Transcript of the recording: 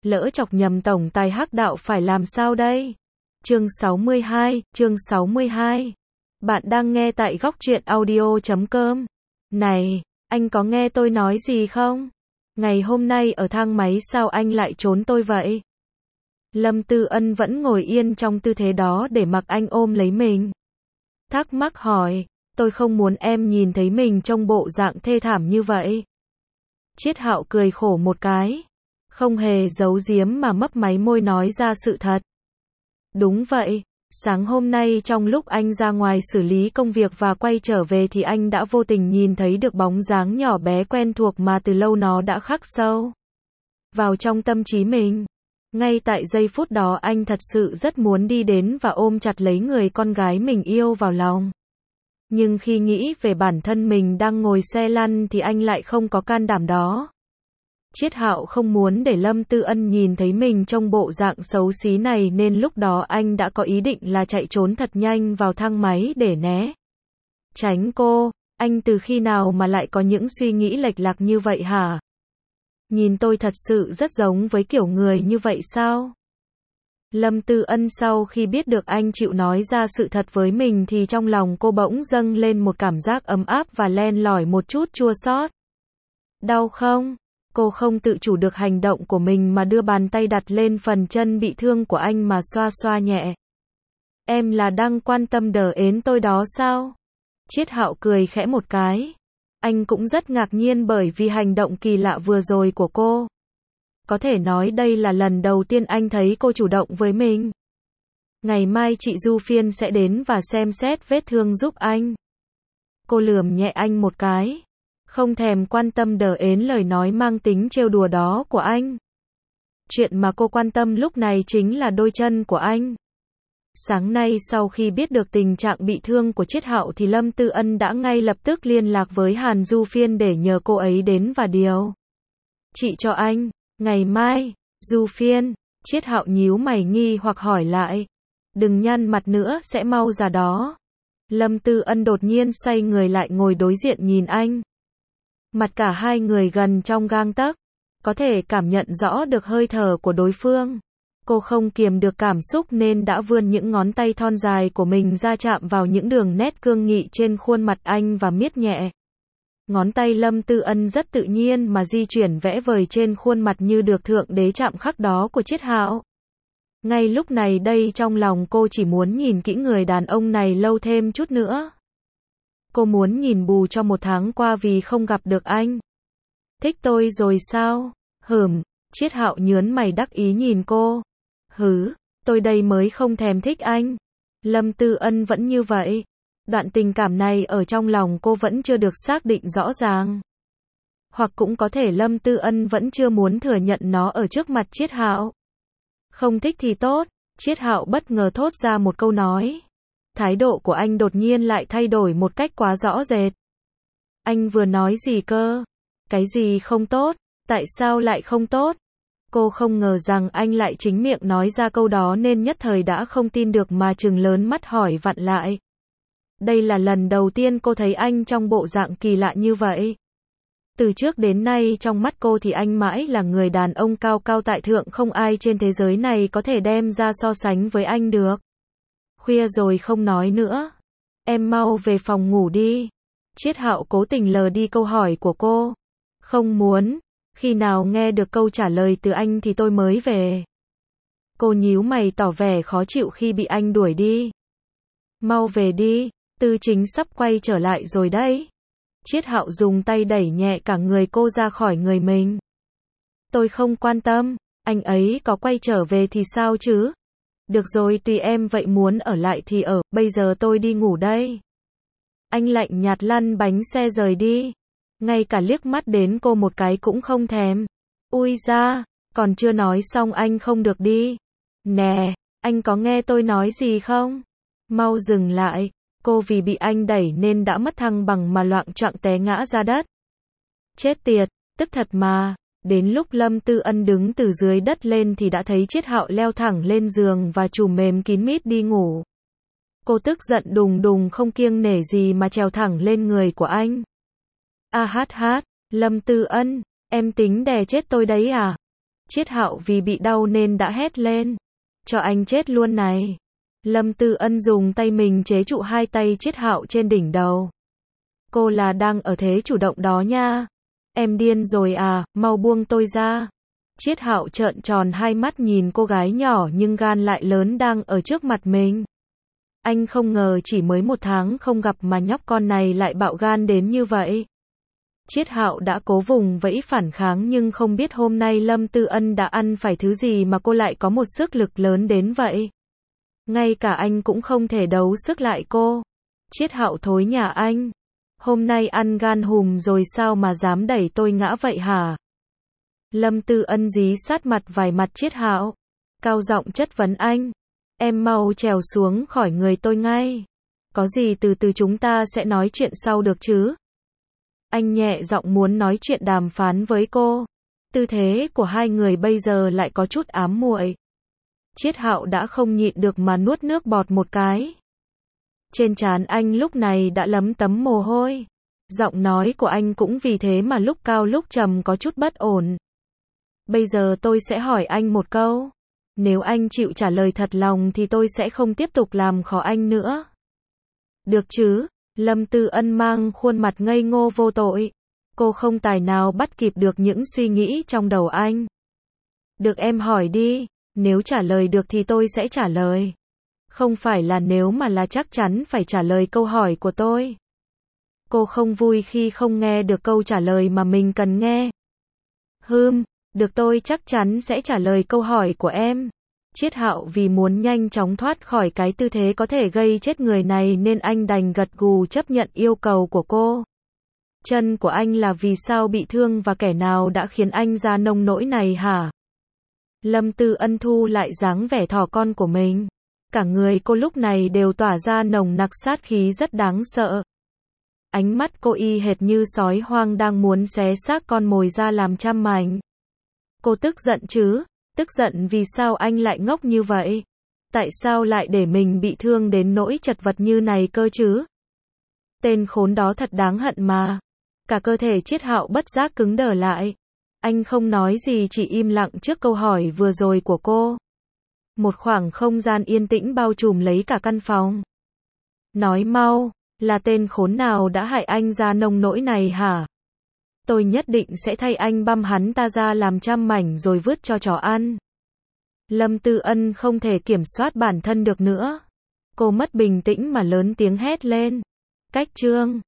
Lỡ chọc nhầm tổng tài hắc đạo phải làm sao đây? Chương 62. Bạn đang nghe tại góc truyện audio.com. Này, anh có nghe tôi nói gì không? Ngày hôm nay ở thang máy sao anh lại trốn tôi vậy? Lâm Tư Ân vẫn ngồi yên trong tư thế đó để mặc anh ôm lấy mình. Thắc mắc hỏi, tôi không muốn em nhìn thấy mình trong bộ dạng thê thảm như vậy. Chiết Hạo cười khổ một cái, không hề giấu giếm mà mấp máy môi nói ra sự thật. Đúng vậy, sáng hôm nay trong lúc anh ra ngoài xử lý công việc và quay trở về thì anh đã vô tình nhìn thấy được bóng dáng nhỏ bé quen thuộc mà từ lâu nó đã khắc sâu vào trong tâm trí mình. Ngay tại giây phút đó anh thật sự rất muốn đi đến và ôm chặt lấy người con gái mình yêu vào lòng. Nhưng khi nghĩ về bản thân mình đang ngồi xe lăn thì anh lại không có can đảm đó. Chiết Hạo không muốn để Lâm Tư Ân nhìn thấy mình trong bộ dạng xấu xí này nên lúc đó anh đã có ý định là chạy trốn thật nhanh vào thang máy để né tránh cô. Anh từ khi nào mà lại có những suy nghĩ lệch lạc như vậy hả? Nhìn tôi thật sự rất giống với kiểu người như vậy sao? Lâm Tư Ân sau khi biết được anh chịu nói ra sự thật với mình thì trong lòng cô bỗng dâng lên một cảm giác ấm áp và len lỏi một chút chua xót. Đau không? Cô không tự chủ được hành động của mình mà đưa bàn tay đặt lên phần chân bị thương của anh mà xoa xoa nhẹ. Em là đang quan tâm đờ ến tôi đó sao? Chiết Hạo cười khẽ một cái. Anh cũng rất ngạc nhiên bởi vì hành động kỳ lạ vừa rồi của cô. Có thể nói đây là lần đầu tiên anh thấy cô chủ động với mình. Ngày mai chị Du Phiên sẽ đến và xem xét vết thương giúp anh. Cô lườm nhẹ anh một cái. Không thèm quan tâm đờ ến lời nói mang tính trêu đùa đó của anh. Chuyện mà cô quan tâm lúc này chính là đôi chân của anh. Sáng nay sau khi biết được tình trạng bị thương của Chiết Hạo thì Lâm Tư Ân đã ngay lập tức liên lạc với Hàn Du Phiên để nhờ cô ấy đến và điều trị cho anh. Ngày mai, Du Phiên, Chiết Hạo nhíu mày nghi hoặc hỏi lại. Đừng nhăn mặt nữa sẽ mau ra đó. Lâm Tư Ân đột nhiên xoay người lại ngồi đối diện nhìn anh. Mặt cả hai người gần trong gang tấc, có thể cảm nhận rõ được hơi thở của đối phương. Cô không kiềm được cảm xúc nên đã vươn những ngón tay thon dài của mình ra chạm vào những đường nét cương nghị trên khuôn mặt anh và miết nhẹ. Ngón tay Lâm Tư Ân rất tự nhiên mà di chuyển vẽ vời trên khuôn mặt như được thượng đế chạm khắc đó của Chiết Hạo. Ngay lúc này đây trong lòng cô chỉ muốn nhìn kỹ người đàn ông này lâu thêm chút nữa. Cô muốn nhìn bù cho một tháng qua vì không gặp được anh. Thích tôi rồi sao? Chiết Hạo nhớn mày đắc ý nhìn cô. Tôi đây mới không thèm thích anh. Lâm Tư Ân vẫn như vậy. Đoạn tình cảm này ở trong lòng cô vẫn chưa được xác định rõ ràng. Hoặc cũng có thể Lâm Tư Ân vẫn chưa muốn thừa nhận nó ở trước mặt Chiết Hạo. Không thích thì tốt. Chiết Hạo bất ngờ thốt ra một câu nói. Thái độ của anh đột nhiên lại thay đổi một cách quá rõ rệt. Anh vừa nói gì cơ? Cái gì không tốt? Tại sao lại không tốt? Cô không ngờ rằng anh lại chính miệng nói ra câu đó nên nhất thời đã không tin được mà trừng lớn mắt hỏi vặn lại. Đây là lần đầu tiên cô thấy anh trong bộ dạng kỳ lạ như vậy. Từ trước đến nay trong mắt cô thì anh mãi là người đàn ông cao cao tại thượng không ai trên thế giới này có thể đem ra so sánh với anh được. Khuya rồi không nói nữa. Em mau về phòng ngủ đi. Chiết Hạo cố tình lờ đi câu hỏi của cô. Không muốn. Khi nào nghe được câu trả lời từ anh thì tôi mới về. Cô nhíu mày tỏ vẻ khó chịu khi bị anh đuổi đi. Mau về đi. Tư Chính sắp quay trở lại rồi đấy. Chiết Hạo dùng tay đẩy nhẹ cả người cô ra khỏi người mình. Tôi không quan tâm. Anh ấy có quay trở về thì sao chứ? Được rồi tùy em vậy muốn ở lại thì ở, bây giờ tôi đi ngủ đây. Anh lạnh nhạt lăn bánh xe rời đi. Ngay cả liếc mắt đến cô một cái cũng không thèm. Ui da, còn chưa nói xong anh không được đi. Nè, anh có nghe tôi nói gì không? Mau dừng lại. Cô vì bị anh đẩy nên đã mất thăng bằng mà loạng choạng té ngã ra đất. Chết tiệt, tức thật mà. Đến lúc Lâm Tư Ân đứng từ dưới đất lên thì đã thấy Chiết Hạo leo thẳng lên giường và trùm mềm kín mít đi ngủ. Cô tức giận đùng đùng không kiêng nể gì mà trèo thẳng lên người của anh. A hát hát, Lâm Tư Ân, em tính đè chết tôi đấy à? Chiết Hạo vì bị đau nên đã hét lên. Cho anh chết luôn này. Lâm Tư Ân dùng tay mình chế trụ hai tay Chiết Hạo trên đỉnh đầu. Cô là đang ở thế chủ động đó nha. Em điên rồi à, mau buông tôi ra. Chiết Hạo trợn tròn hai mắt nhìn cô gái nhỏ nhưng gan lại lớn đang ở trước mặt mình. Anh không ngờ chỉ mới 1 tháng không gặp mà nhóc con này lại bạo gan đến như vậy. Chiết Hạo đã cố vùng vẫy phản kháng nhưng không biết hôm nay Lâm Tư Ân đã ăn phải thứ gì mà cô lại có một sức lực lớn đến vậy. Ngay cả anh cũng không thể đấu sức lại cô. Chiết Hạo thối nhà anh. Hôm nay ăn gan hùm rồi sao mà dám đẩy tôi ngã vậy hả? Lâm Tư Ân dí sát mặt vài mặt Chiết Hạo. Cao giọng chất vấn anh. Em mau trèo xuống khỏi người tôi ngay. Có gì từ từ chúng ta sẽ nói chuyện sau được chứ? Anh nhẹ giọng muốn nói chuyện đàm phán với cô. Tư thế của hai người bây giờ lại có chút ám muội. Chiết Hạo đã không nhịn được mà nuốt nước bọt một cái. Trên trán anh lúc này đã lấm tấm mồ hôi. Giọng nói của anh cũng vì thế mà lúc cao lúc trầm có chút bất ổn. Bây giờ tôi sẽ hỏi anh một câu. Nếu anh chịu trả lời thật lòng thì tôi sẽ không tiếp tục làm khó anh nữa. Được chứ? Lâm Tư Ân mang khuôn mặt ngây ngô vô tội. Cô không tài nào bắt kịp được những suy nghĩ trong đầu anh. Được, em hỏi đi. Nếu trả lời được thì tôi sẽ trả lời. Không phải là nếu mà là chắc chắn phải trả lời câu hỏi của tôi. Cô không vui khi không nghe được câu trả lời mà mình cần nghe. Được, tôi chắc chắn sẽ trả lời câu hỏi của em. Chiết Hạo vì muốn nhanh chóng thoát khỏi cái tư thế có thể gây chết người này nên anh đành gật gù chấp nhận yêu cầu của cô. Chân của anh là vì sao bị thương và kẻ nào đã khiến anh ra nông nỗi này hả? Lâm Tư Ân thu lại dáng vẻ thỏ con của mình. Cả người cô lúc này đều tỏa ra nồng nặc sát khí rất đáng sợ. Ánh mắt cô y hệt như sói hoang đang muốn xé xác con mồi ra làm trăm mảnh. Cô tức giận chứ? Tức giận vì sao anh lại ngốc như vậy? Tại sao lại để mình bị thương đến nỗi chật vật như này cơ chứ? Tên khốn đó thật đáng hận mà. Cả cơ thể Chiết Hạo bất giác cứng đờ lại. Anh không nói gì, chỉ im lặng trước câu hỏi vừa rồi của cô. Một khoảng không gian yên tĩnh bao trùm lấy cả căn phòng. Nói mau, là tên khốn nào đã hại anh ra nông nỗi này hả? Tôi nhất định sẽ thay anh băm hắn ta ra làm trăm mảnh rồi vứt cho chó ăn. Lâm Tư Ân không thể kiểm soát bản thân được nữa. Cô mất bình tĩnh mà lớn tiếng hét lên. Cách chương